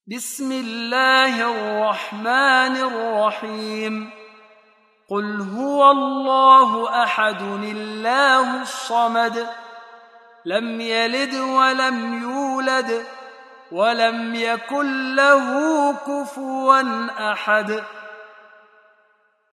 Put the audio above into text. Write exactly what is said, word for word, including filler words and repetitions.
بسم الله الرحمن الرحيم قل هو الله أحد الله الصمد لم يلد ولم يولد ولم يكن له كفوا أحد